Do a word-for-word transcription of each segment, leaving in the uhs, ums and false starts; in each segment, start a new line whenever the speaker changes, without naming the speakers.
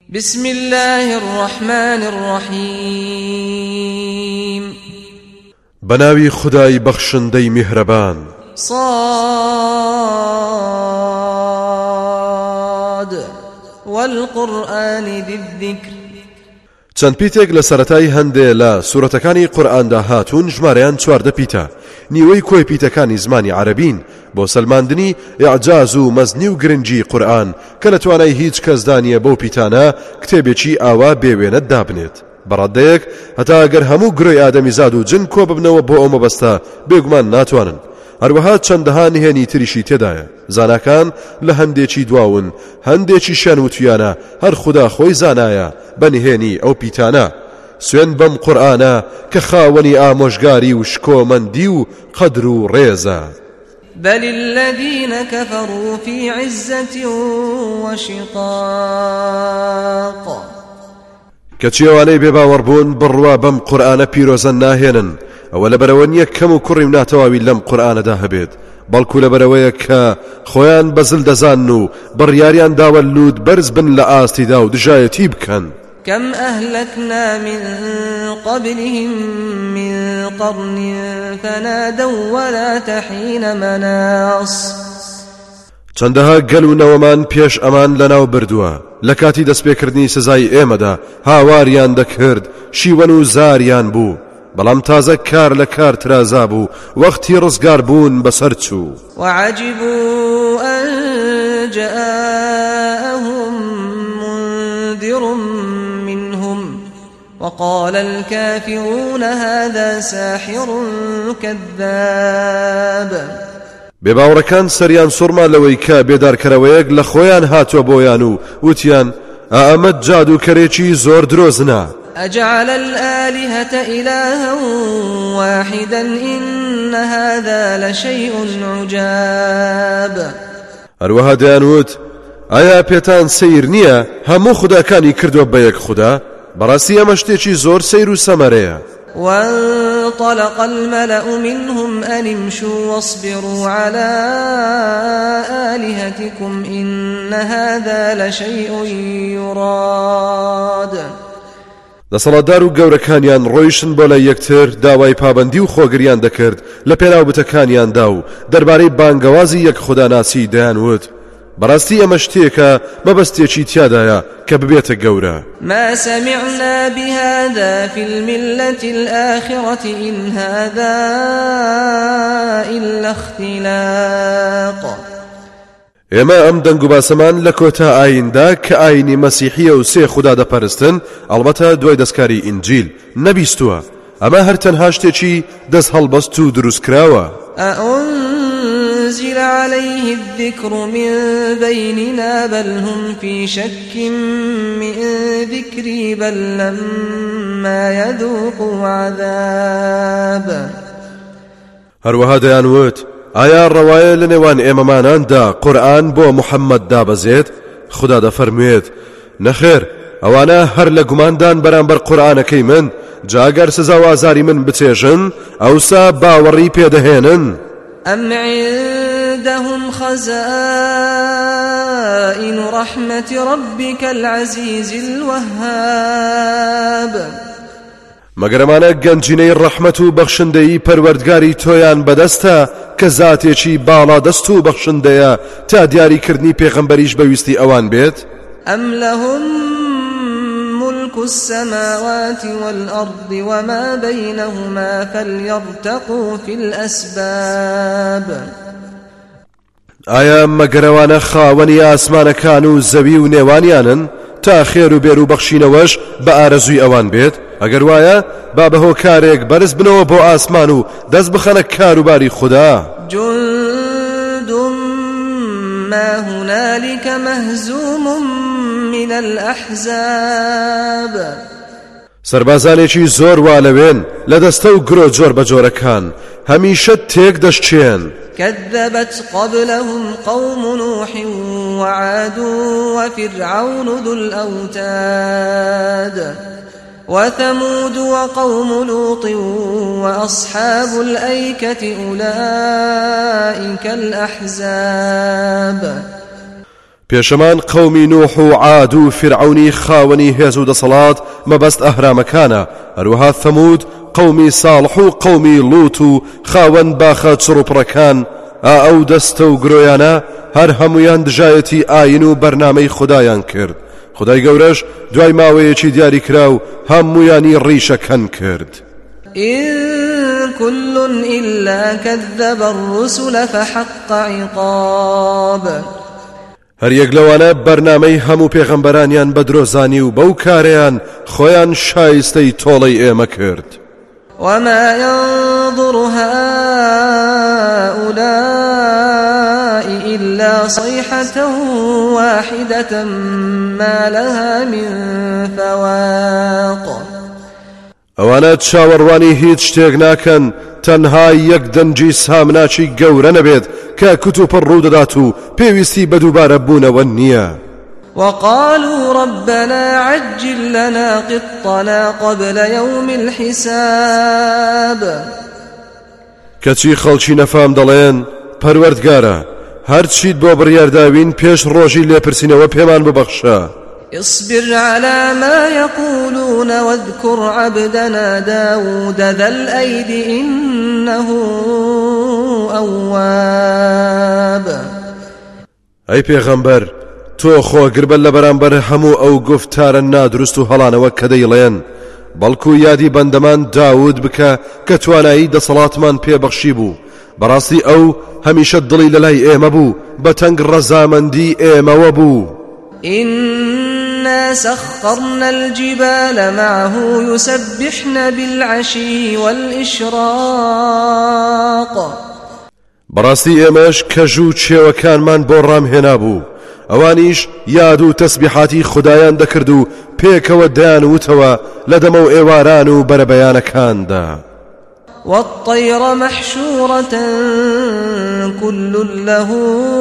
بسم الله الرحمن الرحيم
بناوي خداي بخشندي مهربان
صاد والقرآن ذي الذكر.
چەند پیتێک لە سەرەتای هەندێ لە سوورەتەکانی قورئاندا هاتوون ژمارەیان چواردە پیتە. نیوەی کۆی پیتەکانی زمانی عەرەبین بۆ سەلماندنی ئیعجاز و مەزنی و گرنگی قورئان کە لە توانای هیچ کەس دانیە بەو پیتانە کتێبێکی ئاوا بێوێنە دابنێت. بەڕادەیەک هەتا ئەگەر هەموو گرۆی ئادەمیزاد و جن کۆ ببنەوە بۆ ئەو مەبەستە بێگومان ناتوانن. هەروەها چەندەها نهێنی تریشی تێدایە. زاناکان لە هەندێکی دواون، هەندێکی شان وتویانە هەر خوددا خۆی زانایە بەنهێنی ئەو پیتانە. سوێن بەم قورئانە کە خاوەنی ئامۆژگاری و شکۆمەندی و قەدر و ڕێزە.
بل الذين كفروا في عزة وشقاق.
کەچی ئەوانەی بێباوەڕبوون بڕوا بەم قورئانە پیرۆزە ناهێنن، ئەوە لەبەرەوە نییە کەم و کوڕی و ناتەواوی لەم قورئانەدا هەبێت، بەڵکو لەبەرەوەیە کە خۆیان بەزل دەزانن و بڕیاریان داوە لوود بەرز بن لە ئاستیدا و دژایەتی بکەن.
كم أهلكنا من قبلهم من قرن فنادوا ولا تحين مناص.
چەندەها گەل و نەوەمان پێش ئەمان لەناو بردووە، لە کاتی دەستپێکردنی سزای ئێمەدا هاواریان دەکرد، شیوەن و زاریان بوو، بەڵام تازە کار لە کار ترازا بوو، وەختی ڕزگار بوون بەسەر چوو.
وعجبوا أن جاءهم منذر منهم وقال الكافرون هذا ساحر كذاب.
بێباوەڕەکان سەریان سوڕما لەوەی کە بێدارکەرەوەیەک لە خۆیان هاتووە بۆیان و وتیان ئەمە جادوکەرێکی زۆر درۆزنە.
أجعل الآلهة إلها واحدا إن هذا لشيء عجاب.
هەروەها دەیانوت ئایا پێتان سەیر نییە هەموو خوداکانی کردووە بە یەک خوددا؟ بەڕاستی ئەمە شتێکی زۆر سەیر و سەمەرەیە.
وانطلق الملأ منهم أن امشوا واصبروا على آلهتكم إن هذا لشيء يراد.
دەسەڵاتدار و گەورەکانیان ڕۆیشتن بۆ لای یەکتر داوای پابەندی و خۆگریان دەکرد لە پێناو بتەکانیاندا و دەربارەی بانگەوازی یەک خوداناسی دەیانوت بەڕاستی ئەمە شتێکە مەبەستێکی تیادایە کە ببێتە گەورە.
ما سمعنا بهذا في الملة الآخرة إن هذا إلا اختلاق.
ئێمە ئەم دەنگ و باسەمان لە کۆتا ئایندا کە ئاینی مەسیحیە و سێ خوددا دەپەرستن ئەڵبەتە دوای دەستکاری ئینجیل نەبیستووە. ئەمە هەر تەنها شتێکی دەست هەڵبەست و دروستکراوە.
أأنزل عليه الذكر من بيننا بل هم في شك من ذكري بل لما يذوقوا عذاب.
هەروەها دەیانوت ئایا ڕەوایە لە نێوان ئێمەماناندا قورئان بۆ محەممەد دابەزێت؟ خوددا دەفەرموێت نەخێر، ئەوانە هەر لە گوماندان بەرامبەر قورئانەکەی من جاگەر سزا و ئازاری من بچێژن ئەوسا باوەڕی پێدەهێنن.
أم عندهم خزائن رحمة ربك العزيز الوهاب.
مەگەرەمانە گەنجینەی ڕەحمەت و بەخشندەی پەروەردگاری تۆیان بەدەستە کە زاتێکی باڵا دەست و بەخشندەیە تا دیاریکردنی پێغەمبەریش بەویستی ئەوان بێت؟
أم لهم ملك السماوات والأرض وما بينهما فليرتقوا في الأسباب.
ئایا مەگەرەوانە خاوەنی ئاسمانەکان و زەوی و نێوانیانن تا خێر و بێر و بەخشینەوەش بە ئارەزووی ئەوان بێت؟ ئەگەر وایە با بەهۆ کارێک بەرز بنەوە بۆ ئاسمان و دەست بخەنە کاروباری خوددا.
جند ما هنالك مهزوم من الأحزاب.
سربازانێکی زۆر وا لەوێن لە دەستە و گرۆ جۆر بە جۆرەکان هەمیشە تێک دەشچێن.
كذبت قبلهم قوم نوح وعاد وفرعون ذو الأوتاد وثمود وقوم لوط وأصحاب الأيكة أولئك الأحزاب.
پێشەمان قەومی نوح و عاد و فرعونی خاوەنی هێز و دەسەڵات مەبەست ئەهرامەکانە، هەروەها ثەمود قەومی ساڵح و قەومی لووت و خاوەن باخە چڕوپڕەکان، ئا ئەو دەستە و گرۆیانە هەر هەمویان دژایەتی ئاین و بەرنامەی خودایان کرد. خدای گەورەش دوای ماوەیەکی دیاری کرا و هەمویانی ڕیشەکەن کرد.
إن كل إلا كذب الرسل فحق عقاب.
هەر یەک لەوانە بەرنامەی هەموو پێغەمبەرانیان بە درۆزانی و بەو کارەیان خۆیان شایستەی تۆڵەی ئێمە کرد.
وما ينظر هؤلاء إلا صيحة واحدة ما لها من فواق.
ئەوانە چاوەڕوانی هیچ شتێک ناکەن تەنها یەک دەنجی سامناچی گەورە نەبێت کە کتوپڕ ڕوودەدات و پێویستی بە دووبارە بوونەوە نییە.
وقالوا ربنا عجل لنا قطنا قبل يوم الحساب.
کەچی خەڵکی نەفام دەڵێن پەروەردگارە هەرچیت بۆ بڕیارداوین پێش ڕۆژی لێپرسینەوە پێمان ببەخشە.
اصبر على ما يقولون واذكر عبدنا داود ذا الأيد إنه أواب.
ئەی پێغەمبەر تۆ خۆگر بە لە بەرامبەر هەموو ئەو گفتارە نادروست و هەڵانەوە کە دەیڵێن، بەڵکو یادی بەندەمان داود بکە کە توانایی دەسەڵاتمان پێبەخشی بوو. بەڕاستی ئەو هەمیشە دڵی لەلای ئێمە بوو، بە تەنگ ڕەزامەندی ئێمەوە بوو.
إنا سخرنا الجبال معه يسبحن بالعشي والإشراق.
بەڕاستی ئێمەش کەژ و چێوەکانمان بۆ ڕامهێنا بوو، ئەوانیش یاد و تەسبیحاتی خودایان دەکرد و پێکەوە دەیانوتەوە لە دەمە و ئێواران و بەرەبەیانەکاندا.
والطير محشورة كل له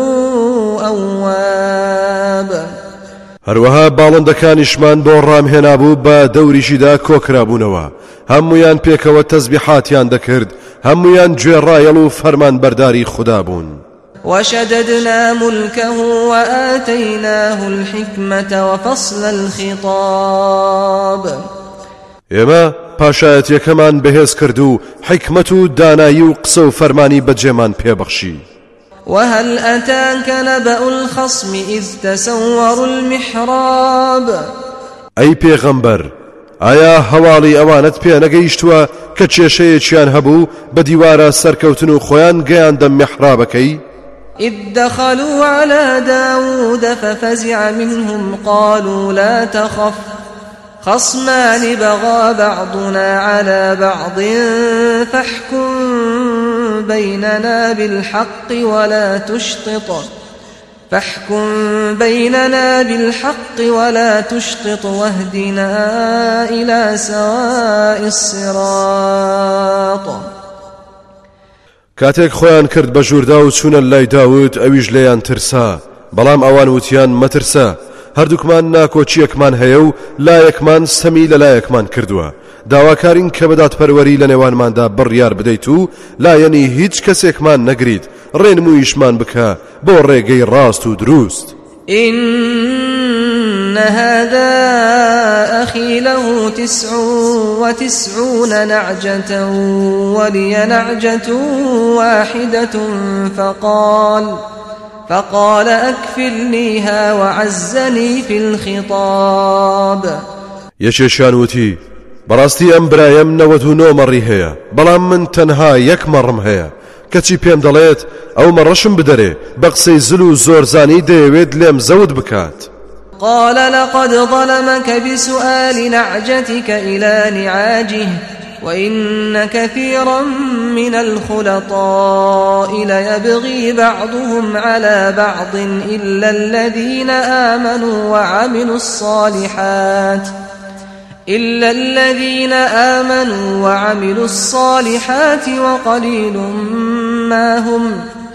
أواب.
هەروەها باڵندەکانیشمان بۆ ڕامهێنا بوو بە دەوریشیدا کۆکرابوونەوە، هەمویان پێکەوە تەسبیحاتیان دەکرد، هەمویان گوێڕایەڵ و فەرمان بەرداری خوددا بوون.
وشددنا ملكه وآتيناه الحكمة وفصل الخطاب.
ئێمە پاشایەتیەکەمان بەهێز کرد و حکمت و دانایی و قسە و فەرمانی بەجێمان پێبەخشی.
وهل أتاك نبأ الخصم إذ تسوروا المحراب.
ئەی پێغەمبەر ئایا هەواڵی ئەوانت پێ نەگەیشتووە کە کێشەیەکیان هەبوو بە دیوارە سەرکەوتن و خۆیان گەیاندە میحرابەکەی؟
إذ دخلوا على داود ففزع منهم قالوا لا تخف خصمان بغى بعضنا على بعض فاحكم بيننا بالحق ولا تشطط فاحكم بيننا بالحق ولا تشطط واهدنا إلى سواء الصراط.
کاتێک خۆیان کرد بە ژووردا و چوونە لای داود ئەویش لێیان ترسا، بەڵام ئەوان وتیان مەترسە، هەردووکمان ناکۆچیەکمان هەیە و لایەکمان سەمی لە لایەکمان کردووە، داواکارین کە بەدادپەروەری لە نێوانماندا بڕیار بدەیت و لایەنی هیچ کەسێکمان نەگریت، ڕێنموویشمان بکە بۆ ڕێگەی ڕاست و دروست.
إن هذا أخي له تسع وتسعون نعجة ولي نعجة واحدة فقال فقال أكفلنيها وعزني في الخطاب.
یەکێکیان وتی بەڕاستی ئەم برایم نەوەت و نۆ مەڕی هەیە، بەڵام من تەنها یەک مەڕم هەیە، کەچی پێم دەڵێت ئەو مەڕەشم بدەرێ بە قسەی زل و زۆرزانی دەیەوێت لێم زەوت بکات.
قال لقد ظلمك بسؤال نعجتك إلى نعاجه وإن كثيرا من الخلطاء ليبغي بعضهم على بعض إلا الذين آمنوا وعملوا الصالحات إلا الذين آمنوا وعملوا الصالحات وقليل ما هم.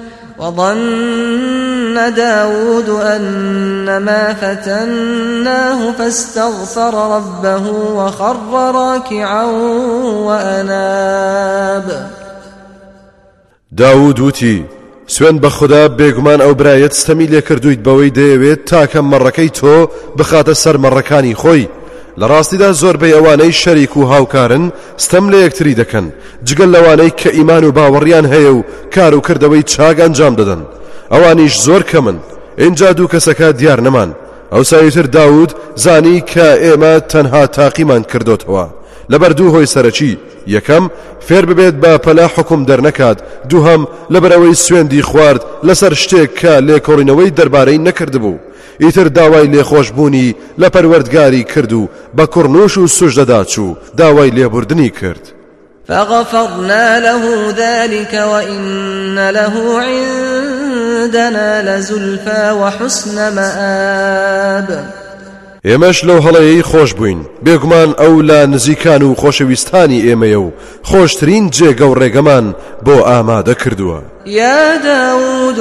وظن داود أنما فتناه فاستغفر ربه وخر راكعا وأناب.
داود وتی سوێن بە خوددا بێگومان ئەو برایەت ستەمی لێ کردویت بەوەی دەیەوێت تاکە مەڕەکەی تۆ بخاتە سەر مەڕەکانی خۆی. لە ڕاستیدا زۆربەی ئەوانەی شەریک و هاوکارن ستەم لە یەکتری دەکەن جگەل لەوانەی کە ئیمان و باوەڕیان هەیە و کار و کردەوەی چاک ئەنجام دەدەن. ئەوانیش زۆر کەمن. اینجا دوو کەسەکە دیار نەمان. ئەو سایتر داود زانی کە ئێمە تەنها تاقیمان کردوتەوە لەبەر دوو هۆی سەرەکی. یەکەم فێر ببێت بە پەلا حکم دەرنەکات، دووهەم لەبەرەوەی سوێندی خوارد لەسەر شتێک کە لێکۆڵینەوەی دەربارەی نەکردبوو. ئیتر داوای لێخۆشبوونی لە پەروەردگاری کرد و بە کوڕنووش و سوژدەدا چوو داوای لێبوردنی کرد.
فغفرنا له ذلك وإن له عندنا لزلفى وحسن مآب.
ئێمەش لەو هەڵەیەی خۆش بووین، بێگومان ئەو لە نزیکان و خۆشەویستانی ئێمەیە و خۆشترین جێگە و ڕێگەمان بۆ ئامادە کردووە.
يا داود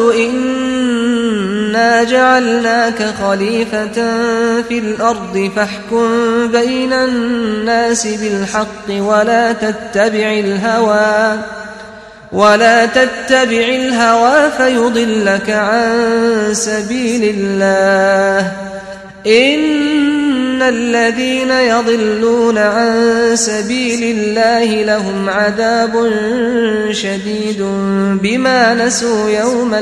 إنا جعلناك خليفة في الأرض فاحكم بين الناس بالحق ولا تتبع الهوى ولا تتبع الهوى فيضلك عن سبيل الله إن الذين يضلون عن سبيل الله لهم عذاب شديد بما نسوا يوم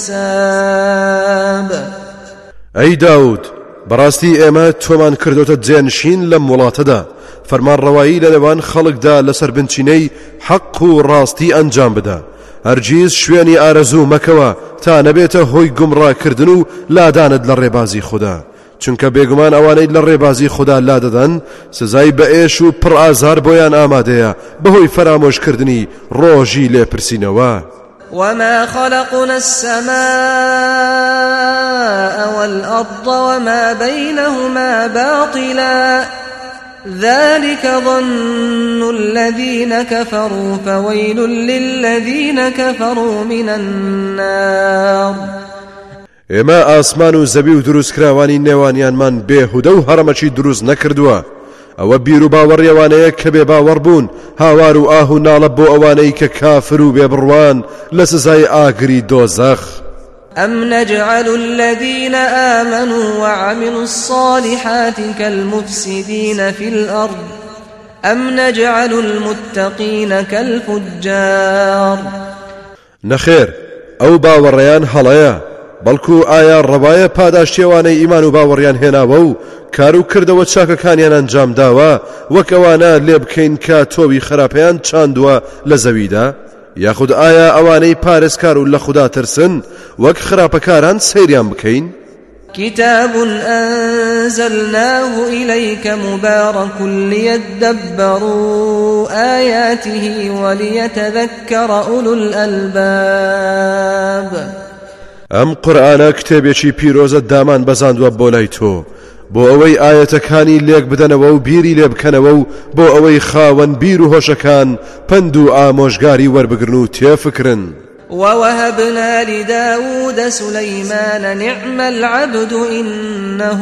الحساب.
أي داود براستي ئێمە تۆمان کردوتە جێنشین لەم وڵاتەدا فەرمانڕەوایی لەنێوان خەڵکدا لەسەر بنچینەی حەق و ڕاستی ئەنجام بدە. هەرگیز شوێنی ئارەزوو مەکەوە تا نەبێتە هۆی گومڕاکردن و لادانت لە ڕێبازی خوددا، چونکە بێگومان ئەوانەی لە ڕێبازی خوددا لادەدەن سزای بەئێش و پڕ ئازار بۆیان ئامادەیە بەهۆی فەرامۆشکردنی ڕۆژی لێپرسینەوە.
وما خلقنا السماء والأرض وما بينهما باطلا ذلك ظن الذين كفروا فويل للذين كفروا من النار.
ئێمە ئاسمان و زەوی و دروستکراوانی نێوانیانمان بێهودە و هەڕەمەچی دروست نەکردووە. ئەوە بیر و باوەڕیەوانەیە کە بێ باوەڕ بوون هاوار و ئاه و ناڵە بۆ ئەوانەی کە کافر و بێبڕوان لە سزای ئاگری دۆزەخ.
أم نجعل الذين آمنوا وعملوا الصالحات كالمفسدين في الأرض أم نجعل المتقين كالفجار.
نەخێر ئەو باوەڕیان هەڵەیە، بەڵکو ئایا ڕەوایە پاداشتیەوانەی ئیمان و باوەڕیان هێناوە و کار و کردەوە چاکەکانیان ئەنجام داوە وەک ئەوانە لێ بکەین کە تۆوی خراپەیان چاندووە لە زەویدا؟ یاخود ئایا ئەوانەی پارێزکار و لە خوددا ترسن وەک خراپەکاران سەیریان بکەین؟
كتاب أنزلناه إليك مبارك ليدبروا آياته وليتذكر أولو الألباب.
ئەم قورئانە کتێبێکی پیرۆزە دامان بەزاندووە بۆ لای تۆ بۆ ئەوەی ئاەتەکانی لێک بدەنەوە و بیری لێ بکەنەوە و بۆ ئەوەی خاوەن بیر و هۆشەکان پند و ئامۆژگاری وەربگرن و تێفکرن.
ووهبنا لداود سليمان نعم العبد إنه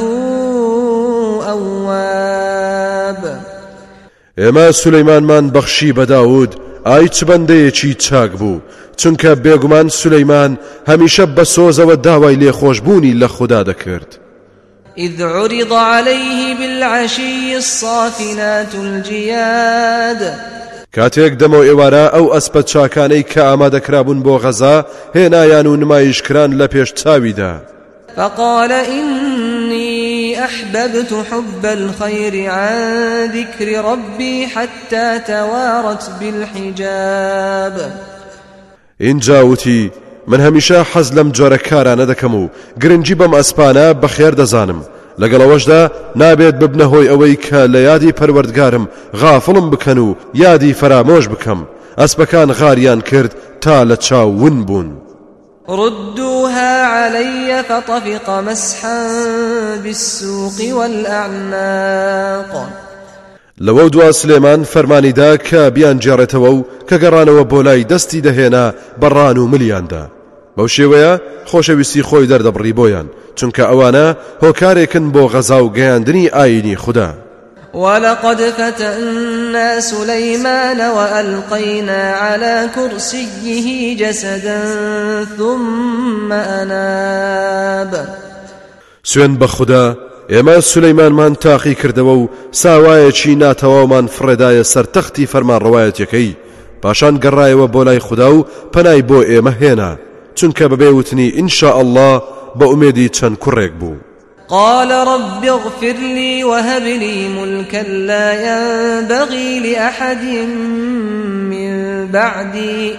أواب.
ئێمە سولەیمانمان بەخشی بە داود ئای چ بەندەیەکی چاک بوو، چونکە بێگومان سولەیمان هەمیشە بە سۆزەوە داوای لێخۆشبوونی لە خوددا دەکرد.
إذ عرض عليه بالعشي الصافنات الجياد.
کاتێک دەمەوە ئێوارە ئەو ئەسپە چاکانەی کە ئامادەکرابوون بۆ غەزا هێنایان و نمایشکران لە پێش چاویدا.
فقال إني أحببت حب الخير عن ذكر ربي حتى توارت بالحجاب.
اینجا وتی من هەمیشە حەز لەم جۆرە کارانە دەکەم و گرنگی بەم ئەسپانە بەخێر دەزانم، لەگەڵەوەشدا نابێت ببنە هۆی ئەوەی کە لە یادی پەروەردگارم غافڵم بکەن و یادی فەرامۆش بکەم. ئەسپەکان غاریان کرد تا لە چاوون بوون.
ردوها علي فطفق مسحا بالسوق والأعناق.
لەوە دوا سلێمان فەرمانیدا کە بیان جێڕێتەوە و کە گەڕانەوە بۆ لای دەستی دەهێنا بەڕان و ملیاندا. بەو شێوەیە خۆشەویستی خۆی دەردەبڕی بۆیان، چونکە ئەوانە هۆکارێکن بۆ غەزا و گەیاندنی ئاینی خوددا.
ولقد فتنا سليمان وألقينا على كرسيه جسدا ثم أناب.
سوێن بە خوددا ئێمە سولەیمانمان تاقی کردەوە و ساوایەکی ناتەواومان فڕێدایە سەر تەختی فەرمانڕەوایەتەکەی، پاشان گەڕایەوە بۆ لای خوددا و پەنای بۆ ئێمە هێنا، چونکە بەبێ وتنی ئینشاء الله بە ئومێدی چەند کوڕێک بوو.
قال رب اغفر لي وهب لي ملكا لا ينبغي لأحد من بعدي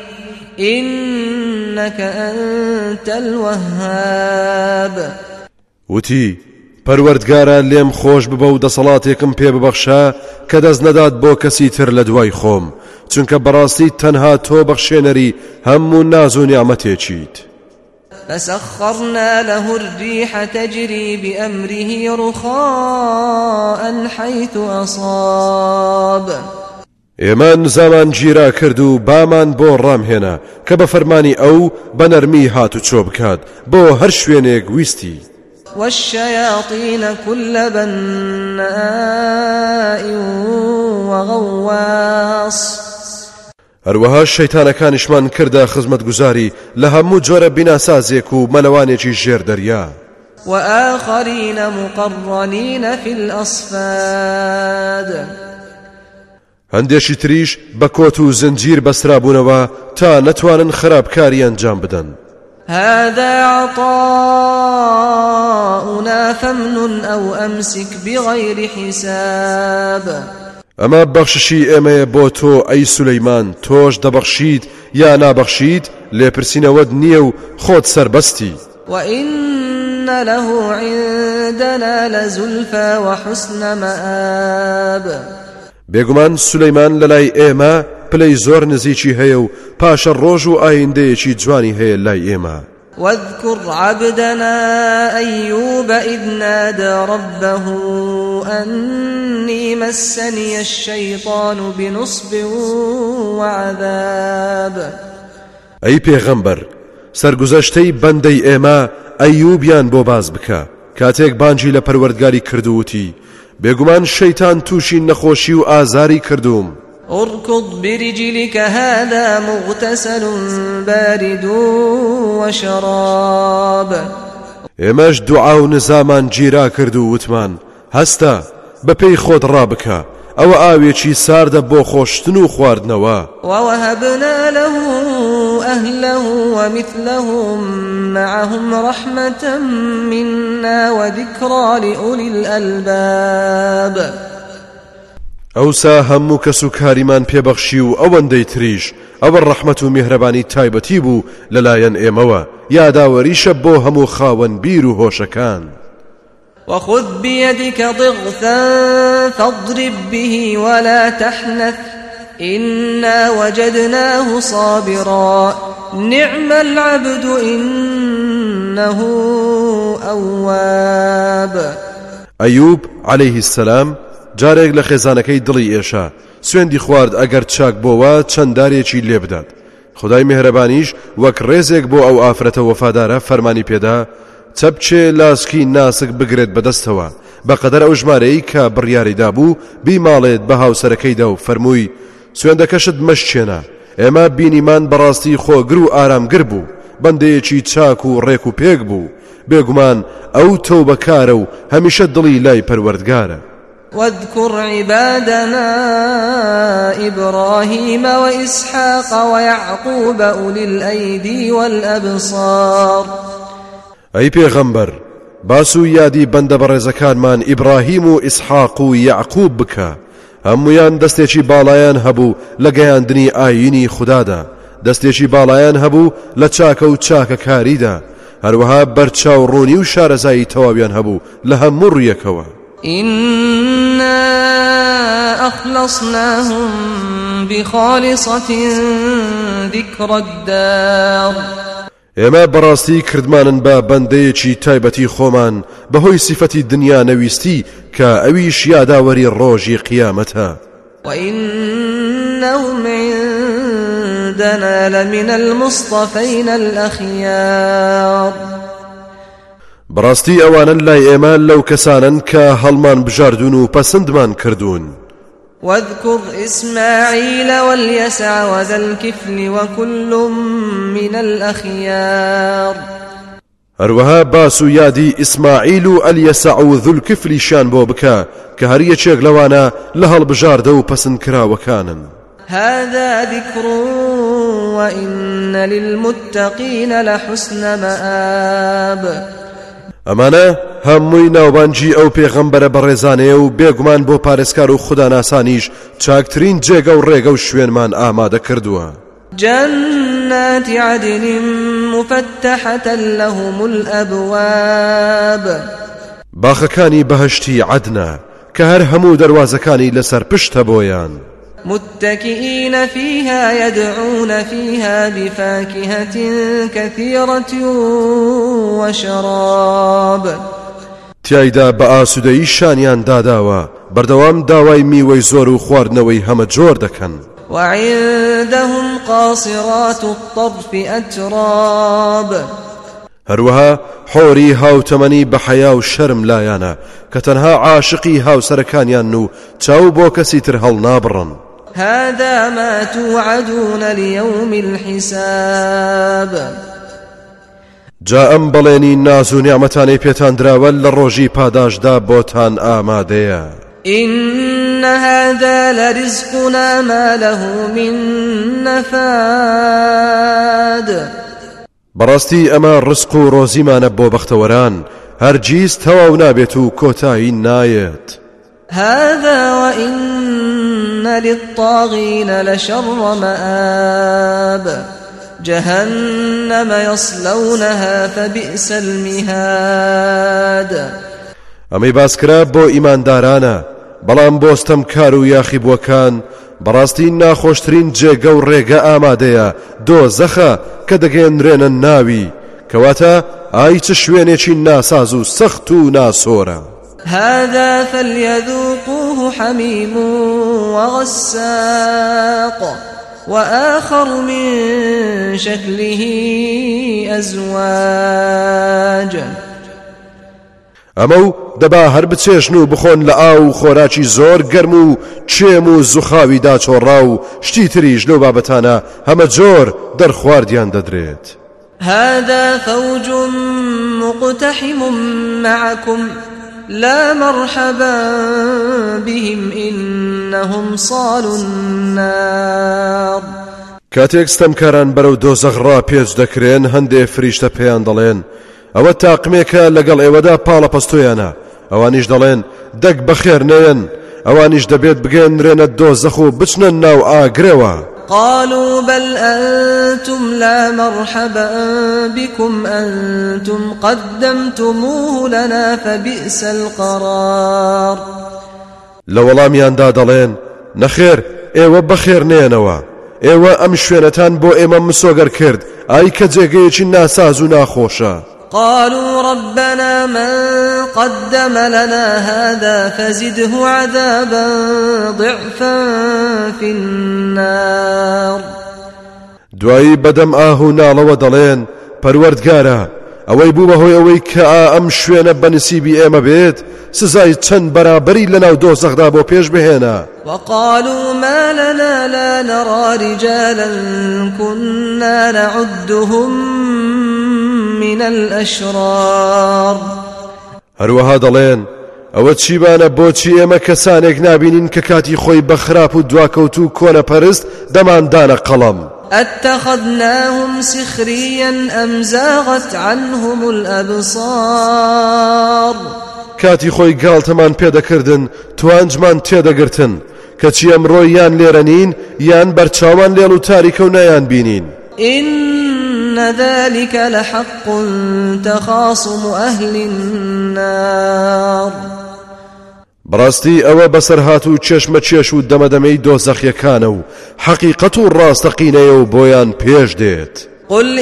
إنك أنت الوهاب.
وتی پەروەردگارە لێم خۆش ببە و دەسەڵاتێکم پێ ببەخشە کە دەست نەدات بۆ کەسی تر لە دوای خۆم، چونکە بەڕاستی تەنها تۆ بەخشێنەری هەموو ناز و نیعمەتێکیت.
فسخرنا له الريح تجري بأمره رخاء حيث أصاب.
ئێمە نزامان گیرا کرد و بامان بۆ ڕامهێنا کە بە فەرمانی ئەو بە نەرمی هات و چۆ بکات بۆ هەر شوێنێک ویستی.
والشياطين كل بناء وغواص.
هەروەها شەیتانەکانیشمان کردە خزمەتگوزاری لە هەموو جۆرە بیناسازێک و مەلەوانێکی ژێر دەریا.
وآخرين مقرنين في الأصفاد.
هەندێکی تریش بە کۆت و زنجیر بەسترابوونەوە تا نەتوانن خراپکاری ئەنجام بدەن.
هذا عطاؤنا فامنن أو أمسك بغير حساب.
ئەمە بەخششی ئێمەیە بۆ تۆ ئەی سولەیمان، تۆش دەبەخشیت یا نابەخشیت لێپرسینەوەت نییە و خۆت سەربەستی.
وإن له عندنا لزلفى وحسن مآب.
بێگومان سولەیمان لەلای ئێمە پلەی زۆر نزیکی هەیە و پاشە ڕۆژ و ئایندەیەکی جوانی هەیە لای ئێمە.
واذكر عبدنا أيوب إذ نادى ربه أني مسني الشيطان بنصب وعذاب.
ئەی پێغەمبەر، سەرگوزەشتەی بەندەی ئێمە ئەیوبیان بۆ باز بکە کاتێک بانجی لە پەروەردگاری کردووتی بێگومان شەیتان تووشی نەخۆشی و ئازاری کردوم.
اركض برجلك هذا مغتسل بارد وشراب.
ئێمەش دوعا و نزامان گیرا کرد و وتمان هەستە بەپێی خۆت ڕابکە، ئەوە ئاوێکی ساردە بۆ خۆشتن و خواردنەوە.
ووهبنا له أهله ومثلهم معهم رحمة منا وذكرى لأولي الألباب.
ئەوسا هەموو کەس و کاریمان پێبەخشی و ئەوەندەی تریش ئەوە ڕەحمەت و میهرەبانی تایبەتی بوو لەلایەن ئێمەوە، یاداوەریشە بۆ هەموو خاوەن بیر و هۆشەکان.
وخذ بيدك ضغثا فاضرب به ولا تحنث إنا وجدناه صابرا نعم العبد إنه أواب.
ئەیوب عليه السلام جارێک لە خێزانەکەی دڵی ئێشا سوێندی خوارد ئەگەر چاک بۆوە چەنددارێکی لێ بدات. خدای میهرەبانیش وەک ڕێزێک بۆ ئەو ئافرەتە وەفادارە فەرمانی پێدا چەپچێ لاسکی ناسک بگرێت بەدەستەوە بەقەدەر ئەو ژمارەی کە بڕیاریدا بوو بیماڵێت بە هاوسەرەکەیدا و فەرمووی سوێندەکەشت مەشچێنە، ئێمە بینیمان بەڕاستی خۆگر و ئارامگر بوو، بەندەیەکی چاک و ڕێک و پێک بوو، بێگومان ئەو تەوبەکارە و هەمیشە دڵی لای پەروەردگارە.
واذكر عبادنا إبراهيم وإسحاق ويعقوب أولي الأيدي والأبصار.
أي پیغمبر باسو یادی بەندە بەڕێزەکانمان ئیبراهیم و ئیسحاق و یعقوب بکە، هەمویان دەستێکی باڵایان هەبوو لە گەیاندنی ئاینی خوددادا، دەستێکی باڵایان هەبوو لە چاکە و چاکە کاریدا، هەروەها بەرچاو ڕوونی و شارەزایی تەواویان هەبوو لە هەموو ڕوویەکەوە.
إنا أخلصناهم بخالصة ذكر الدار.
ئێمە بەڕاستی کردمانن بە بەندەیەکی تایبەتی خۆمان بەهۆی سیفەتی دنیا نەویستی کە ئەویش یاداوەری ڕۆژی قیامەتە.
وإنهم عندنا لمن المصطفين الأخيار.
بەڕاستی ئەوانە لای ئێمە لەو کەسانن کە هەڵمان بژاردون و پەسەندمان کردوون.
واذكر إسماعيل واليسع وذا الكفل وكل من الأخيار.
هەروەها باس و یادی ئیسماعیل و ئەلیەسع و ذوالکفلیشیان بۆ بکە کە هەر یەکێک لەوانە لە هەڵبژاردە و پەسەندکراوەکانن.
هذا ذكر وإن للمتقين لحسن مآب.
ئەمانە هەمووی ناوبانجی ئەو پێغەمبەرە بەڕێزانەیە و بێگومان بۆ پارێزکار و خوداناسانیش چاکترین جێگە و ڕێگە و شوێنمان ئامادە کردووە.
جنات عدن مفتحة لهم الأبواب.
باخەکانی بەهەشتی عەدنە کە هەر هەموو دەروازەکانی لەسەر پشتە بۆیان.
متكئين فيها يدعون فيها بفاكهة كثيرة وشراب.
تیایدا بە ئاسوودەیی شانیان داداوە بەردەوام داوای میوەی زۆر و خواردنەوەی هەمە جۆر دەکەن.
وعندهم قاصرات الطرف أتراب.
هەروەها حۆری هاوتەمەنی بە حەیا و شەرم لایەنە کە تەنها عاشقی هاوسەرەکانیان و چاو بۆ کەسی تر هەڵ نابڕن.
هذا ما توعدون ليوم الحساب.
جا ئەم بەڵێنی ناز و نیعمەتانەی پێتان دراوە لە ڕۆژی پاداشدا بۆتان ئامادەیە.
إن هذا لرزقنا ما له من نفاد.
بەڕاستی ئەمە ڕزق و ڕۆزیمانە بۆ بەختەوەران هەرگیز تەواو نابێت و کۆتایی نایەت.
هذا وإن للطاغين لشر مآب. جهنم يصلونها فبئس المهاد.
ئەمەی باسکرا بۆ ئیماندارانە بەڵام بۆستەم کار و یاخی بووەکان بەڕاستی ناخۆشترین جێگە و ڕێگە ئامادەیە دۆزەخە کە دەگەێنرێنە ناوی کەواتە ئای چ شوێنێکی ناساز و سەخت و ناسۆرە.
هذا فليذوقوه حميم وغساق وآخر من شكله أزواج.
ئەمە دەبا هەر بچێشن و بخۆن لە ئاو خۆراکی زۆر گەرم و چێم و زوخاوی داچۆڕا و شتی تریش لەو بابەتانە هەمە جۆر دەرخواردیان دەدرێت.
هذا فوج مقتحم معكم لا مرحبا بهم إنهم صالوا النار.
کاتێک ستەمکاران بەرەو دۆزەخڕا پێچ دەکرێن هەندێ فریشتە پێیان دەڵێن ئەوە تاقمێکە لەگەڵ ئێوەدا پاڵە پەستۆیانە. ئەوانیش دەڵێن دەک بەخێر نەیەن. ئەوانیش دەبێت بگەێنرێنە دۆزەخ و بچنە ناو ئاگرەوە.
قالوا بل أنتم لا مرحبا بكم أنتم قدمتموه لنا فبئس القرار.
لە وەڵامیاندا دەڵێن نەخێر ئێوە بەخێر نێنەوە. ئێوە ئەم شوێنەتان بۆ ئێمە مسۆگەر کرد ئای کە جێگەیەکی ناساز و ناخۆشە.
قالوا ربنا من قدم لنا هذا فزده عذابا ضعفا في النار.
دوایی بەدەم ئاهو ناڵەوە دەڵێن پەروەردگارە ئەوەی بوو بەهۆی ئەوەی کە ئەم شوێنە بەنسیبی ئێمە بێت سزای چەند بەرابەری لەناو دۆزەخدا بۆ پێش بهێنە.
وقالوا ما لنا لا نرى رجالا كنا نعدهم من الأشرار.
هەروەها دەڵێن ئەوە چیبانە بۆچی ئێمە کەسانێک نابینین کە کاتی خۆی بە خراپ و دواکەوت و کۆنەپەرست دەماندانە قەڵەم.
أتخذناهم سخريا أم زاغت عنهم الأبصار.
کاتی خۆی گاڵتەمان پێدەکردن توانجمان تێدەگرتن کەچی ئەمڕۆ یان لێرە نین یان بەرچاوان لێڵ و تاریکە و نایان بینین.
إن ذلك لحق تخاصم أهل النار.
بەڕاستی ئەوە بەسەرهات و چێشمە چێش و دەمەدەمەی دۆزەخیەکانە و حەقیقەت و ڕاستەقینەیە و بۆیان پێش دێت.
قل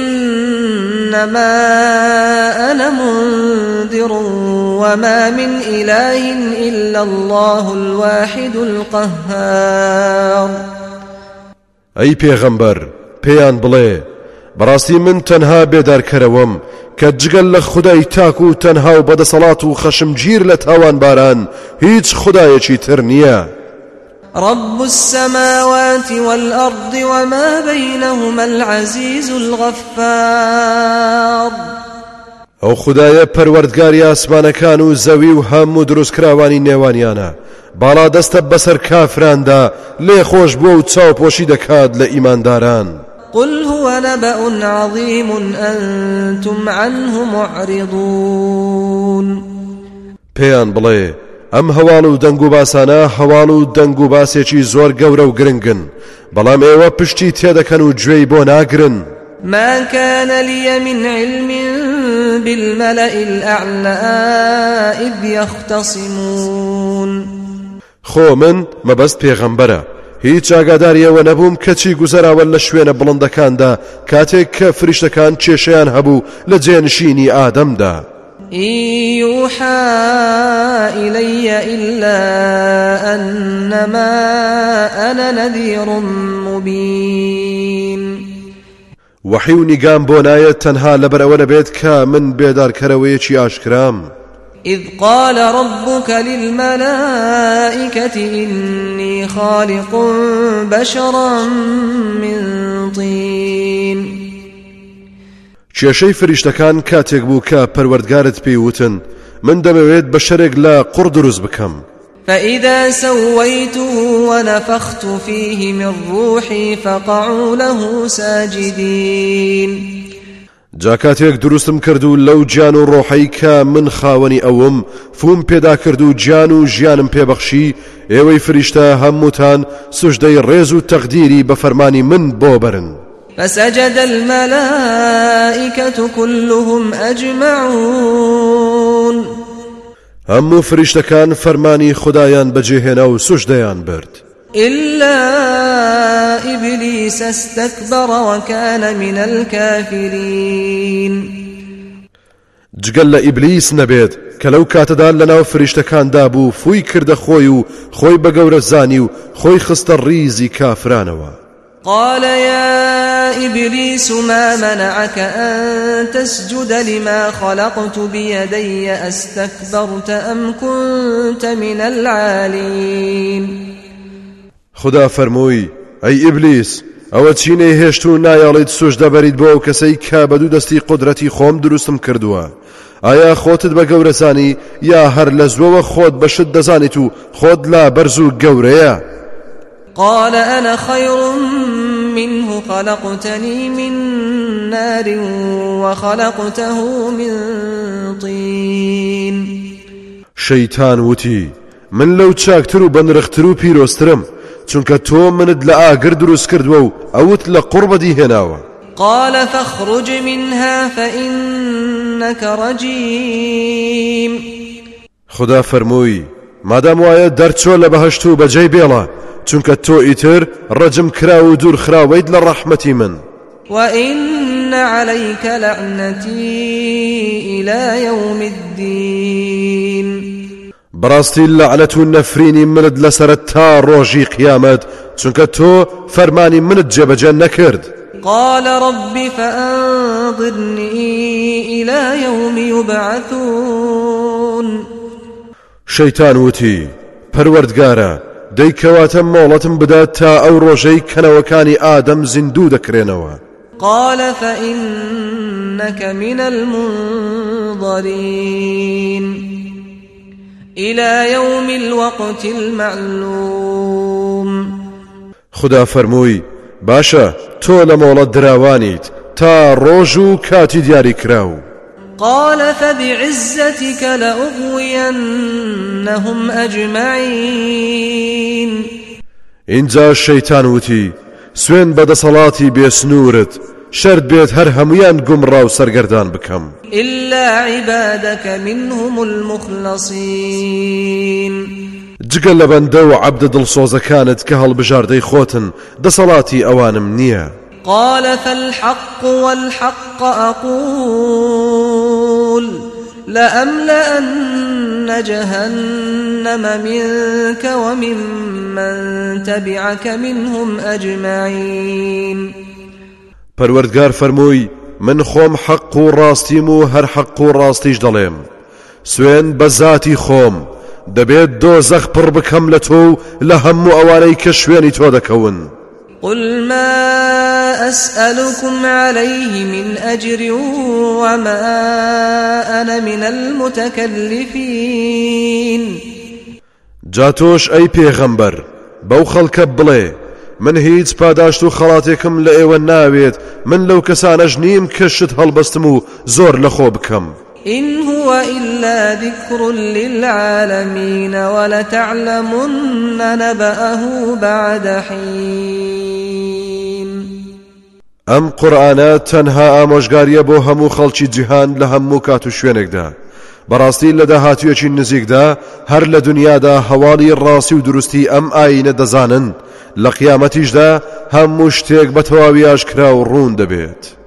إنما أنا منذر وما من إله إلا الله الواحد القهار.
ئەی پێغەمبەر پێیان بڵێ بەڕاستی من تەنها بێدارکەرەوەم کە جگەل لە خودای تاک و تەنها و بەدەسەڵات و خەشمگیر لە تاوانباران هیچ خودایەکی تر نییە.
رب السماوات والأرض وما بينهما العزيز الغفار.
ئەو خودایە پەروەردگاری ئاسمانەکان و زەوی و هەموو دروستکراوانی نێوانیانە، باڵا دەستە بەسەر کافراندا لێ خۆش بووە و چاوپۆشی دەکات لە ئیمانداران.
قل هو نبأ عظيم أنتم عنه معرضون.
پێیان بڵێ ئەم هەواڵ و دەنگ و باسانە هەواڵ و دەنگ و باسێکی زۆر گەورە و گرنگن، بەڵام ئێوە پشتی تێدەکەن و گوێی بۆ ناگرن.
ما كان لي من علم بالملأ الأعلى إذ يختصمون.
خۆ من مەبەست پێغەمبەرە، هیچ ئاگاداریەوە نەبووم کەچی گوزەراوە لە شوێنە بڵندەکاندا کاتێک کە فریشتەکان کێشەیان هەبوو لە جێنشینی ئادەمدا.
يوحى إلي إلا أنما أنا نذير مبين.
وحی و نیگام بۆ نایەت تەنها لەبەرەوە نەبێت کە من بێدارکەرەوەیەکی ئاشکرام.
إذ قال ربك للملائكة إني خالق بشرا من طين.
کێشەی فریشتەکان کاتێک بوو کە پەروەردگارت پێی وتن من دەمەوێت بەشەرێک لە قوڕ دروست بکەم.
فإذا سويته ونفخت فيه من روحي فقعوا له ساجدين.
جا کاتێک دروستم کرد و لەو گیان و ڕۆحەی کە من خاوەنی ئەوم فوم پێدا کرد و گیان و ژیانم پێبەخشی، ئێوەی فریشتە هەمووتان سوژدەی ڕێز و تەقدیری بە فەرمانی من بۆ بەرن.
فسجد الملائكة كلهم أجمعون.
هەموو فریشتەکان فەرمانی خدایان بەجێهێنا و سوژدەیان برد.
إلا إبليس استكبر وكان من الكافرين.
جگەل لە ئیبلیس نەبێت کە لەو کاتەدا لەناو فریشتەکاندا بوو فووی کردە خۆی و خۆی بە گەورە زانی و خۆی خستە ڕیزی کافرانەوە.
قال يا إبليس ما منعك أن تسجد لما خلقت بيدي أستكبرت أم كنت من العالين.
خدا فەرمووی ئەی ئیبلیس ئەوە چینەی هێشت و نایاڵیت سوژدە بەریت بۆ ئەو کەسەی کە بە دوو دەستی قودرەتی خۆم دروستم کردووە. ئایا خۆتت بە گەورەزانی یا هەر لە زووەوە خۆت بەشت دەزانیت و خۆت لا بەرز و گەورەیە؟
قال أنا خير منه خلقتني من نار وخلقته من طين.
شەیتان وتی من لەو چاکتر و بەنرختر و پیرۆسترم چونکە تۆ منت لە ئاگر دروست کردووە و ئەوت لە قوڕ بەدیهێناوە.
قال فاخرج منها فإنك رجيم.
خدا فەرمووی مادام وایە دەرچۆ لە بەهەشت و بەجێی بێڵە چونکە تۆ ئیتر ڕەجم کرا و دوور خراوەیت لە ڕەحمەتی من.
وإن عليك لعنتي إلى يوم الدين.
بەڕاستی لەعنەت و نەفرینی منت لەسەرت تا ڕۆژی قیامەت چونکە تۆ فەرمانی منت جێبەجێ نەکرد.
قال رب فأنظرني إلى يوم يبعثون.
شەیتان وتی پەروەردگارە دەیکەواتە مۆڵەتم بدات تا ئەو ڕۆژەی کەنەوەکانی ئادەم زیندوو دەکرێنەوە.
قال فإنك من المنظرين إلى يوم الوقت المعلوم.
خدا فەرمووی باشە تۆ لە مۆڵەت دراوانیت تا ڕۆژ و کاتی دیاری کراو.
قال فبعزتك لأغوينهم أجمعين.
اینجا شەیتان وتی سوێن بەدەسەڵاتی بێسنوورت شەرت بێت هەر هەمویان گومڕا و سەرگەردان بکەم
إلا عبادك منهم المخلصين.
جگەل لە بەندە و عەبدە دڵسۆزەکانت کە هەڵبژاردەی خۆتن دەسەڵاتی ئەوانم نییە.
قال فالحق والحق أقول لأملأن جهنم منك ومن, من تبعك منهم أجمعين.
پەروەردگار فەرمووی من خۆم حەق و ڕاستیم و هەر حەق و ڕاستیش دەڵێم سوێن بە زاتی خۆم دەبێت دۆزەخ پڕ بکەم لە تۆ و لە هەموو ئەوانەی کە شوێنی تۆ دەکەون.
قل ما أسألكم عليه من أجر وما أنا من المتكلفين.
جاتۆش ئەی پێغەمبەر بەو خەڵکە بڵێ من هیچ پاداشت و خەڵاتێکم لە ئێوە ناوێت من لەو کەسانەش نیم کە شت هەڵبەستم و زۆر لەخۆ بکەم.
إن هو إلا ذكر للعالمين ولتعلمن نبأه بعد حين.
ئەم قورئانە تەنها ئامۆژگاریە بۆ هەموو خەڵکی جیهان لە هەموو کات و شوێنێکدا بەڕاستی لە داهاتوویەکی نزیکدا هەر لە دنیادا هەواڵی ڕاستی و دروستی ئەم ئاینە دەزانن لە قیامەتیشدا هەموو شتێک بە تەواوی ئاشکرا و ڕوون دەبێت.